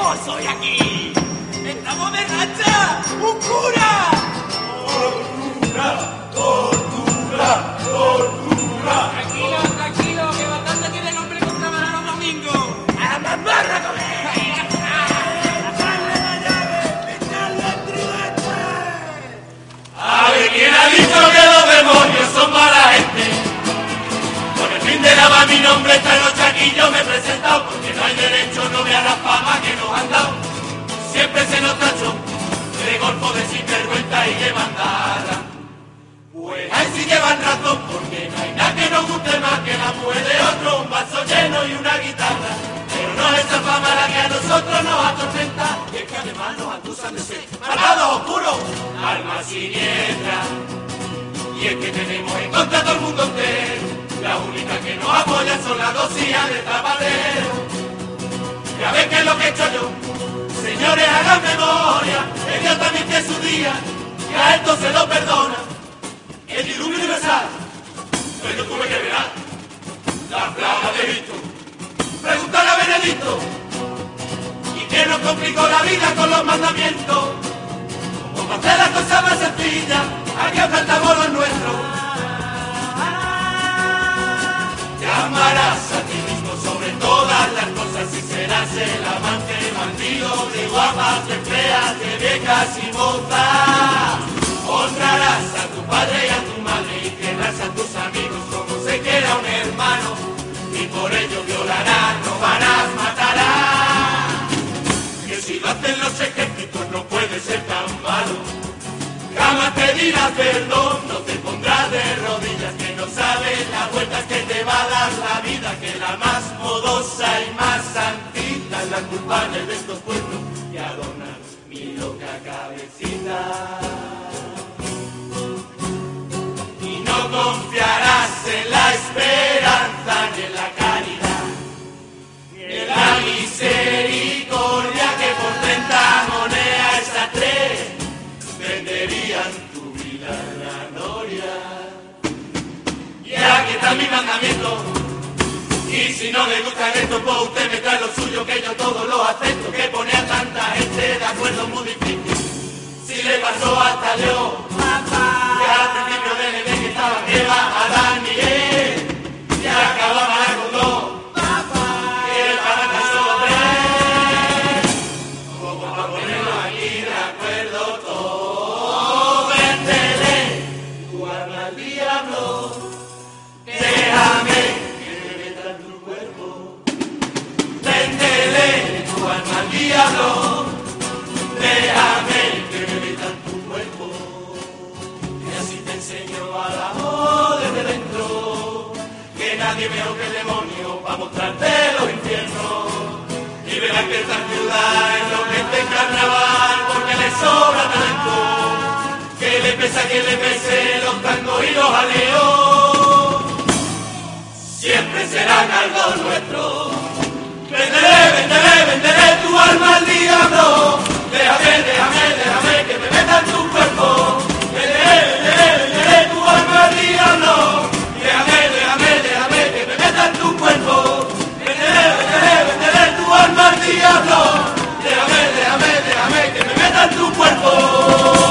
soy aquí? ¡Estamos de racha! ¡Un cura! ¡Tortura! Tranquilo, que bastante tiene el hombre con trabajar los domingos. ¡A la mazmorra a comer! ¡Echarle la llave! ¡Echarle el tridente! A ver, ¿quién ha dicho que los demonios son mala gente? Con el fin de lavar mi nombre esta noche aquí yo me he presentado, porque no hay derecho, no vea la fama que nos han dado. Siempre se nos tachó de golfo de sinvergüenza y de mandada. Pues ahí sí llevan razón, porque no hay nada que nos guste más que la mujer de otro, un vaso lleno y una guitarra. Pero no es esa fama la que a nosotros nos atormenta, y es que además nos acusan de ser malvados oscuros, almas siniestras. Y es que tenemos en contra a todo el mundo entero, la única que nos apoya son las dos hijas de Zapatero. Ya ven que es lo que he hecho yo, señores, hagan memoria, que Dios también tiene su día, y a esto se lo perdona. El diluvio universal, pues yo tuve que ver la plaga de Egipto. Pregúntale a Benedicto, y que nos complicó la vida con los mandamientos. Como hacer las cosas más sencillas, aquí ofertamos los nuestros. Te amarás a ti mismo sobre todas las cosas y serás el amante bandido de guapas, de feas, de viejas y mozas. Honrarás a tu padre y a tu madre y querrás a tus amigos como se quiera un hermano, y por ello violarás, robarás, matarás. Que si lo hacen los ejércitos no puede ser tan malo. Jamás pedirás perdón, no te pondrás de rodillas, que no sabes las vueltas que te va a dar la vida, que la más modosa y más santita es la culpable de estos pueblos y adornan mi loca cabecita. No confiarás en la esperanza ni en la caridad, ni en la misericordia, que por 30 monedas a 3 venderían tu vida en la noria. Y aquí está mi mandamiento, y si no le gustan estos, pues usted me trae lo suyo, que yo todo lo acepto. Que pone a tanta gente de acuerdo muy difícil, si le pasó hasta Leo, que al principio del Edén estaba Eva, Adán y Eve, y acababa con 2, y el para solo 3, como para ponerlo aquí de acuerdo todo. Véndele tu alma al diablo, déjame que me meta en tu cuerpo. Véndele tu alma al diablo, déjame que me meta en tu cuerpo, y así te enseño al amor desde dentro, que nadie mejor que el demonio va a mostrarte los infiernos, y verás que esta ciudad es lo que está en carnaval, porque le sobra talento, que le pesa a quien le pese los tangos y los aleos, siempre serán algo nuestro. Venderé tu alma al diablo, déjame que me meta en tu cuerpo. Venderé tu alma al diablo, déjame que me meta en tu cuerpo. Venderé tu alma al diablo, déjame que me meta en tu cuerpo.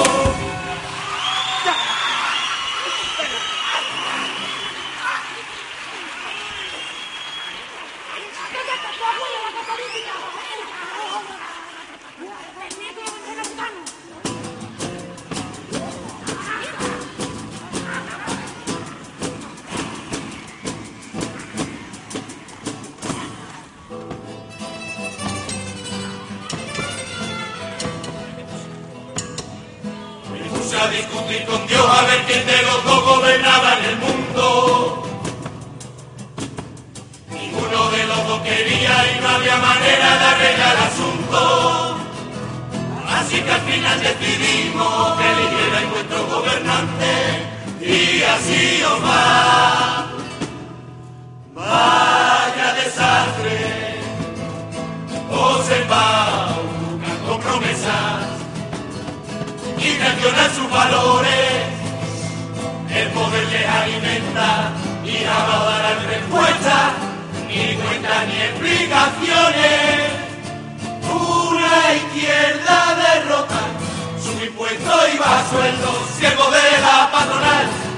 A discutir con Dios a ver quién de los dos gobernaba en el mundo. Ninguno de los dos quería y no había manera de arreglar el asunto. Así que al final decidimos que eligiera nuestro gobernante, y así os va. Vaya desastre, os embaucan con promesas y traicionan sus valores. El poder les alimenta y no darán respuesta, ni cuentas ni explicaciones.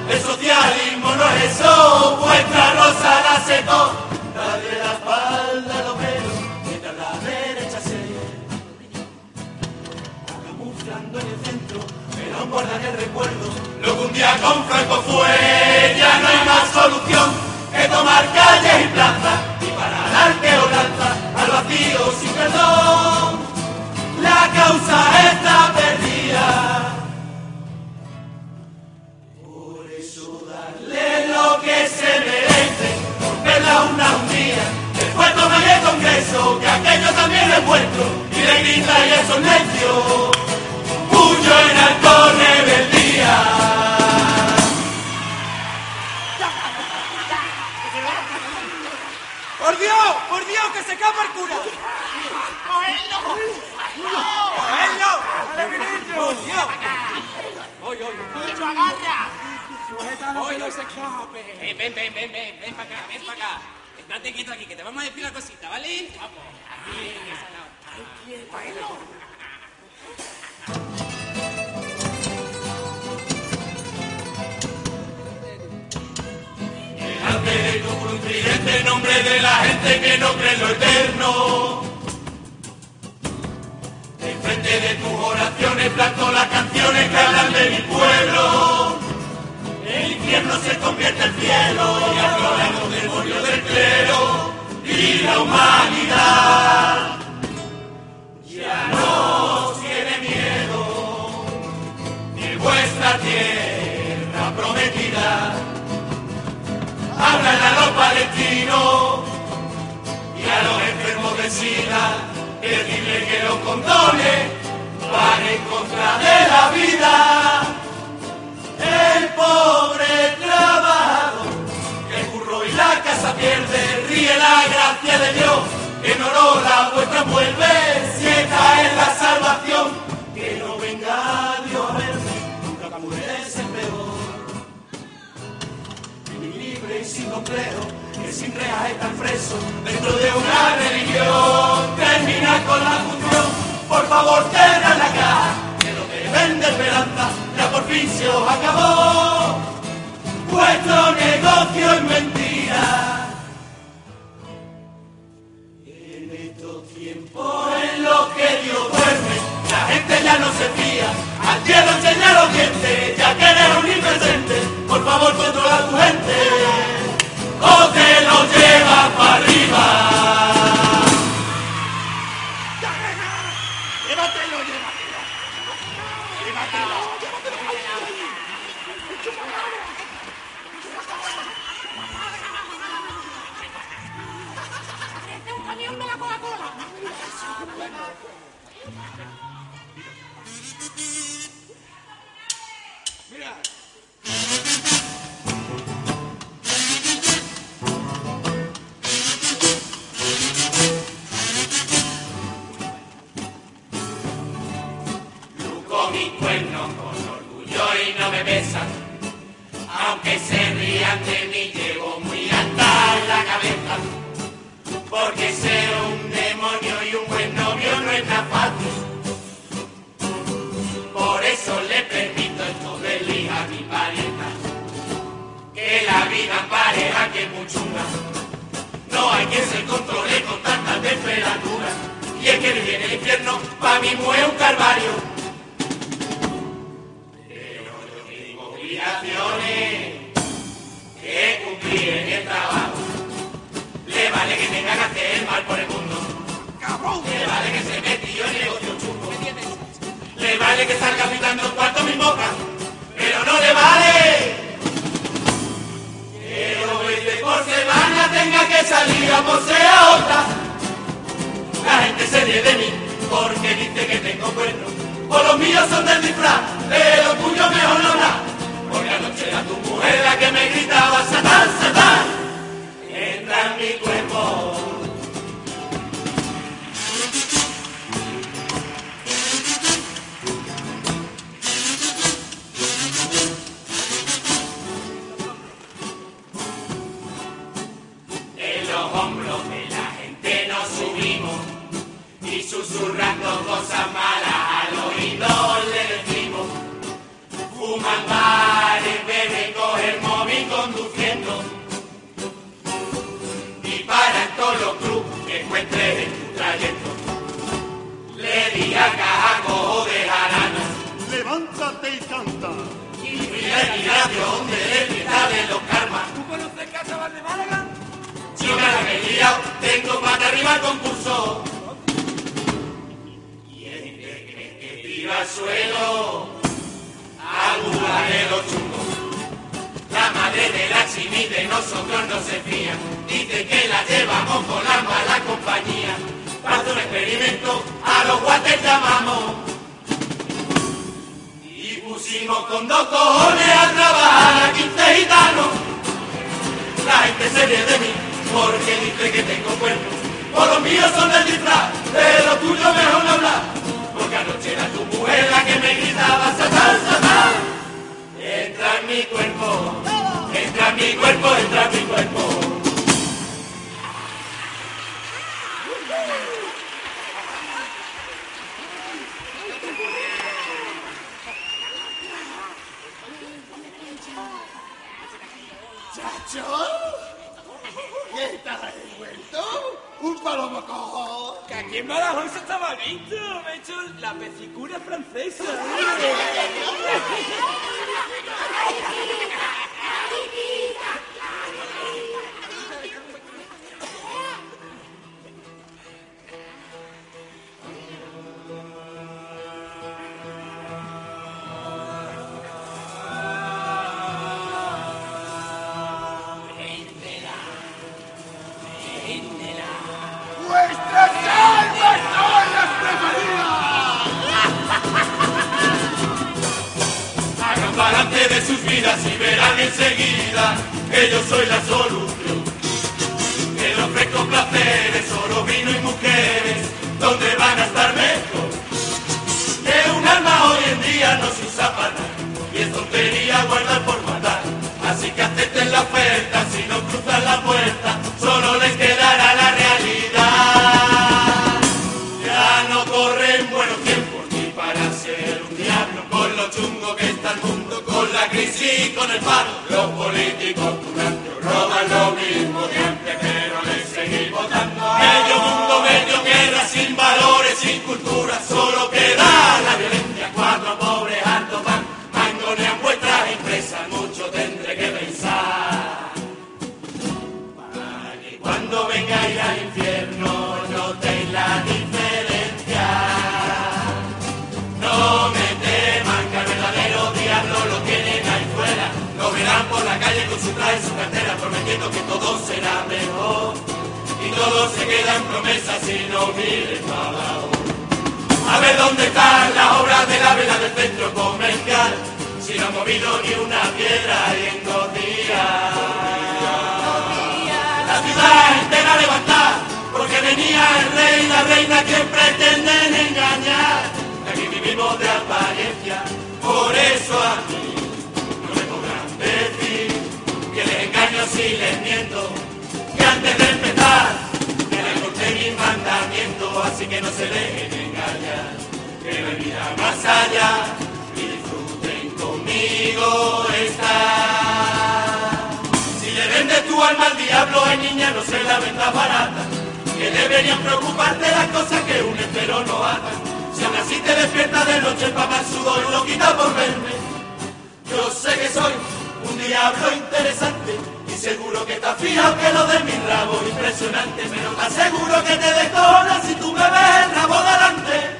El socialismo no es eso, vuestra rosa la secó. Dale la espalda a los obreros, mientras la derecha se camuflando en el centro, pero aún guardan el recuerdo. Lo que un día con Franco fue, ya no hay más solución que tomar calles y plazas y parar al que os lanza al vacío sin perdón. La causa está perdida. Por eso darle lo que se merece, romperla un día, después tomar el Congreso, que aquello también es vuestro, y le grita y esos necios, puño en alto, rebeldía. ¡Por Dios, que se escapa el cura! ¡Cogerlo! ¡Por Dios! ¡Oye! ¡Bicho, agarra! ¡Suétalo que no se escape! Ven para acá. Estate quieto aquí, que te vamos a decir una cosita, ¿vale? Vamos. Delante de tu un tridente en nombre de la gente que no cree en lo eterno. Enfrente de tus oraciones planto las canciones que hablan de mi pueblo. El infierno se convierte en cielo y afloran los demonios del clero y la humanidad. Ya no tiene miedo ni vuestra tierra prometida. Hablan a los palestinos y a los enfermos de SIDA, decirle que los condones van en contra de la vida. El pobre trabajador que el curro y la casa pierde, ríe la gracia de Dios, que en oro la vuestra vuelve, si esta es la salvación, que no venga Dios a verme, nunca puede ser peor. Libre y sin complejo, que sin rejas están presos dentro de una religión. Termina con la función, por favor cerra la caja, que lo que vende esperanza ya por fin se os acabó. Vuestro negocio es mentira. En estos tiempos en los que Dios duerme, la gente ya no se fía, al cielo enseña los dientes, ya que eres un impresente, por favor controla a tu gente, o te lo llevas para arriba. ¡Este es un camión de la Coca-Cola! Mira. Luco mi cuerno con orgullo y no me besan, aunque se rían de mí llevo muy alta la cabeza, porque ser un demonio y un buen novio no es nada fácil. Por eso le permito esto de liga a mi parienta, que la vida en pareja que es muy chunga. No hay quien se controle con tanta temperatura, y es que vivir en el infierno para mí es un calvario. Pero yo tengo obligaciones que cumplir en el trabajo. Le vale que tenga que hacer el mal por el mundo, le vale que se metió en negocio chungo, le vale que salga pitando en cuarto mi boca, pero no le vale que 2 veces por semana tenga que salir a poseer a otra. La gente se ríe de mí porque dice que tengo cuernos, por los míos son del disfraz, pero tuyo mejor no habrá, porque anoche era tu mujer la que me gritaba Satán, Satán, entra en mi cuerpo. En los hombros de la gente nos subimos y susurrando cosas malas al oído le decimos: fuman bares, beben, cogen trayecto. Le di a cajaco de jarana. Levántate y canta. Y fui a ir a Dios de fiesta de los karmas. ¿Tú conoces Carnaval de Málaga? Yo me la he liado, tengo pata arriba al concurso. ¿Quién te cree que tira al suelo? Agujanero chungo. La madre de la Chini de nosotros no se fía. Dice que la llevamos con la mala compañía. Para hacer un experimento, a los guates llamamos. Y pusimos con 2 cojones a trabajar a 15 gitanos. La gente se ríe de mí porque dice que tengo cuerpo. Por los míos son del disfraz, de lo tuyo mejor no hablar. Porque anoche era tu mujer la que me gritaba Satán, Satán. Entra en mi cuerpo, entra en mi cuerpo, entra en mi cuerpo. ¡Chacho! ¿Qué tal has vuelto? ¡Un palomo cojo! Que aquí en Badajoz estaba listo. Me he hecho la vesicura francesa. ¡Vuestras almas son las preferidas! Hagan balance de sus vidas y verán enseguida que yo soy la solución. Que le ofrezco placeres, solo vino y mujeres, donde van a estar mejor. Que un alma hoy en día no se usa para nada, y es tontería guardar por matar. Así que acepten la oferta, si no cruzan la puerta, solo les quedará la realidad. Ya no corren buenos tiempos ni para ser un diablo, con lo chungo que está el mundo, con la crisis y con el paro. Los políticos tunantes roban lo mismo de antes, pero les seguimos dando. Medio mundo, medio guerra, sin valores, sin cultura, solo queda la violencia. 4 pobres harto pan, mangonean vuestras empresas, mucho tendré que pensar. Para que cuando vengáis al infierno notéis la diferencia. No me teman que al verdadero diablo lo tienen ahí fuera. Lo verán por la calle con su traje y su cartera, prometiendo que todo será mejor. Y todo se queda en promesas si no miren para abajo. A ver dónde están las obras de la vela del centro comercial, si no han movido ni una piedra y en 2 días la ciudad entera levantada, porque venía el rey y la reina que pretenden engañar. Aquí vivimos de apariencia, por eso a mí no me podrán decir que les engaño si les miento, que antes de empezar me les conté mis mandamientos, así que no se dejen engañar, que no hay vida más allá y disfruten conmigo estar. Si le vendes tu alma al diablo, ay niña, no se la vendas barata, que deberían preocuparte las cosas que unen pero no atan. Si aún así te despiertas de noche el papá sudor y lo quita por verme, yo sé que soy un diablo interesante y seguro que estás fijado que lo de mi rabo es impresionante, pero te aseguro que te descojonas si tú me ves el rabo delante.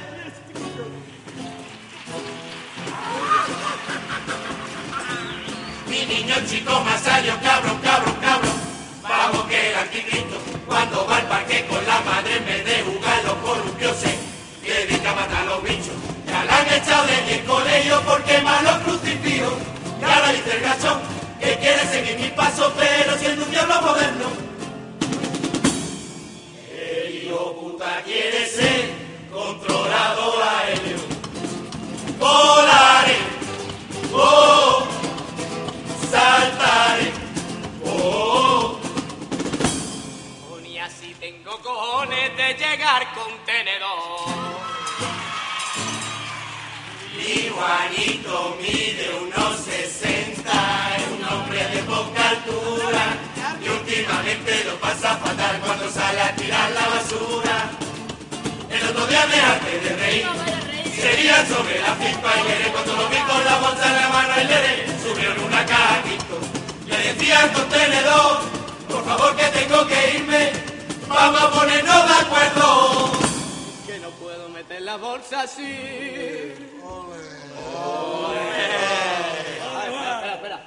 Mi niño chico más allá, cabrón, cabrón, cabrón. Vamos que el anticristo cuando va al parque con la madre en vez de jugar los columpios se dedica a matar a los bichos. Ya la han echado de el colegio porque malos crucifijos. Y ahora dice el gachón que quiere seguir mis pasos pero siendo un diablo moderno. El hijo puta quiere ser controlado aéreo. Volaré, oh, saltaré, oh. Ni así tengo cojones de llegar con tenedor. Y Juanito mide unos 60, es un hombre de poca altura y últimamente lo pasa fatal cuando sale a tirar la basura. reír. Sería sobre la pipa y le cuando lo vi con la bolsa en la mano y le subió en una cajito. Le decía al contenedor, por favor que tengo que irme, vamos a ponernos de acuerdo. Que no puedo meter la bolsa así. Espera.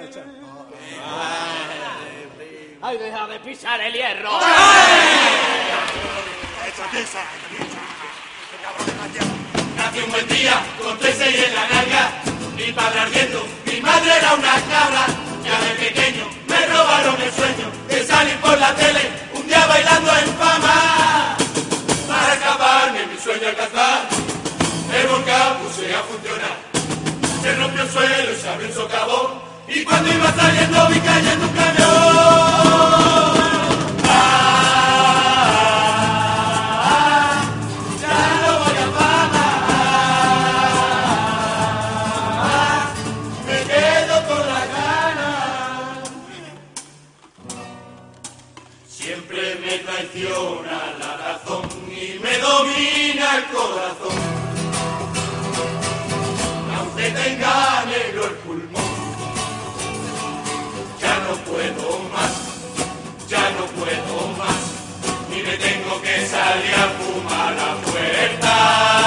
Ay, deja de pisar el hierro. Nací un buen día, con 3 en la nalga, mi padre ardiendo, mi madre era una cabra. Ya de pequeño me robaron el sueño de salir por la tele, un día bailando en fama. Para escaparme mi sueño alcanzar, el volcán puse a funcionar. Se rompió el suelo y se abrió un socavón, y cuando iba saliendo vi cayendo un camión. Siempre me traiciona la razón y me domina el corazón. Aunque tenga negro el pulmón, ya no puedo más, y me tengo que salir a fumar a la puerta.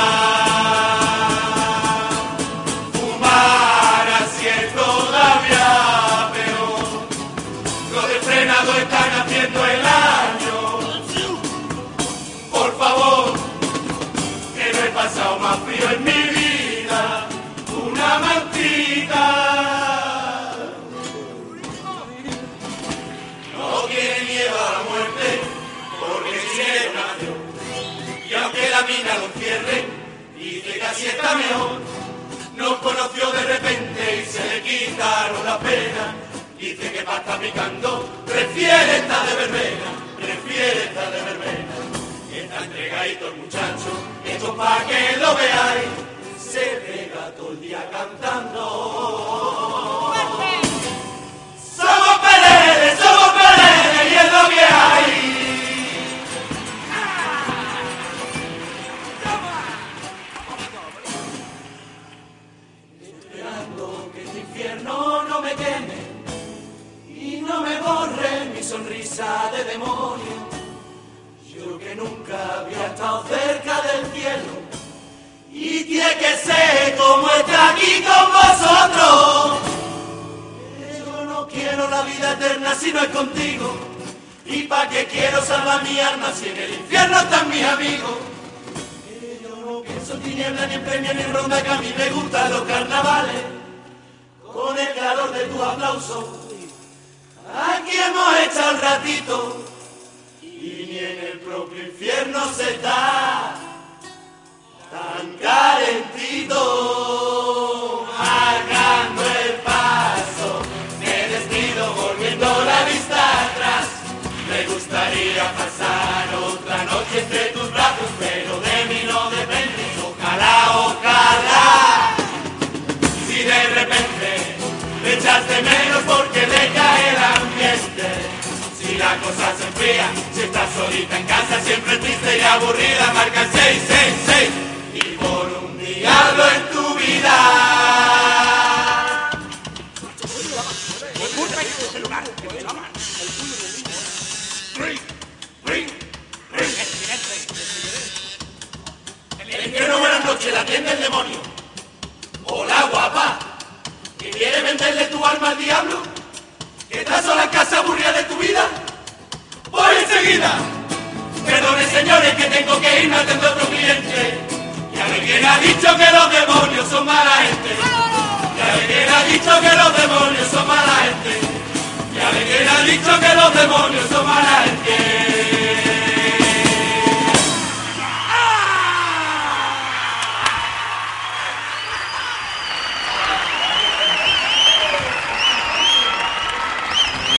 Fumar así es todavía peor. Los de frenado están haciendo el año. Por favor, que no he pasado más frío en mi vida. Una mantita. No tiene miedo a la muerte, porque tiene un adiós. Y aunque la mina lo encierre, dice que así está mejor. Nos conoció de repente y se le quitaron las penas. Dice que para estar picando prefiere estar de verbena. Está entregadito el muchacho, esto pa' que lo veáis. Se pega todo el día cantando. Somos peleles y es lo que hay. Esperando que este infierno no me queme y no me borre mi sonrisa de demonio. Yo que nunca había estado cerca del cielo y tiene que ser como está aquí con vosotros. Yo no quiero la vida eterna si no es contigo. ¿Y pa' qué quiero salvar mi alma si en el infierno están mis amigos? Yo no pienso en tiniebla ni en premio ni en ronda, que a mí me gustan los carnavales. Con el calor de tu aplauso aquí hemos echado el ratito. Y ni en el propio infierno se está tan calentito. Marcando el paso, me despido volviendo la vista atrás. Me gustaría pasar otra noche entre tus brazos, pero de mí no depende. Ojalá, si de repente me echas de menos porque le cae el ambiente. Si la cosa se enfría, si estás solita en casa, siempre triste y aburrida, marca el 666 y por un diablo en tu vida. El infierno, buenas noches, la atiende el demonio. Hola, guapa, ¿que quieres venderle tu alma al diablo? ¿Que estás sola en casa aburrida de tu vida? ¡Voy enseguida! Perdone, señores, que tengo que irme a atender a otro cliente. Ya ve quién ha dicho que los demonios son mala gente. Ya ve quién ha dicho que los demonios son mala gente. Ya ve quién ha dicho que los demonios son mala gente.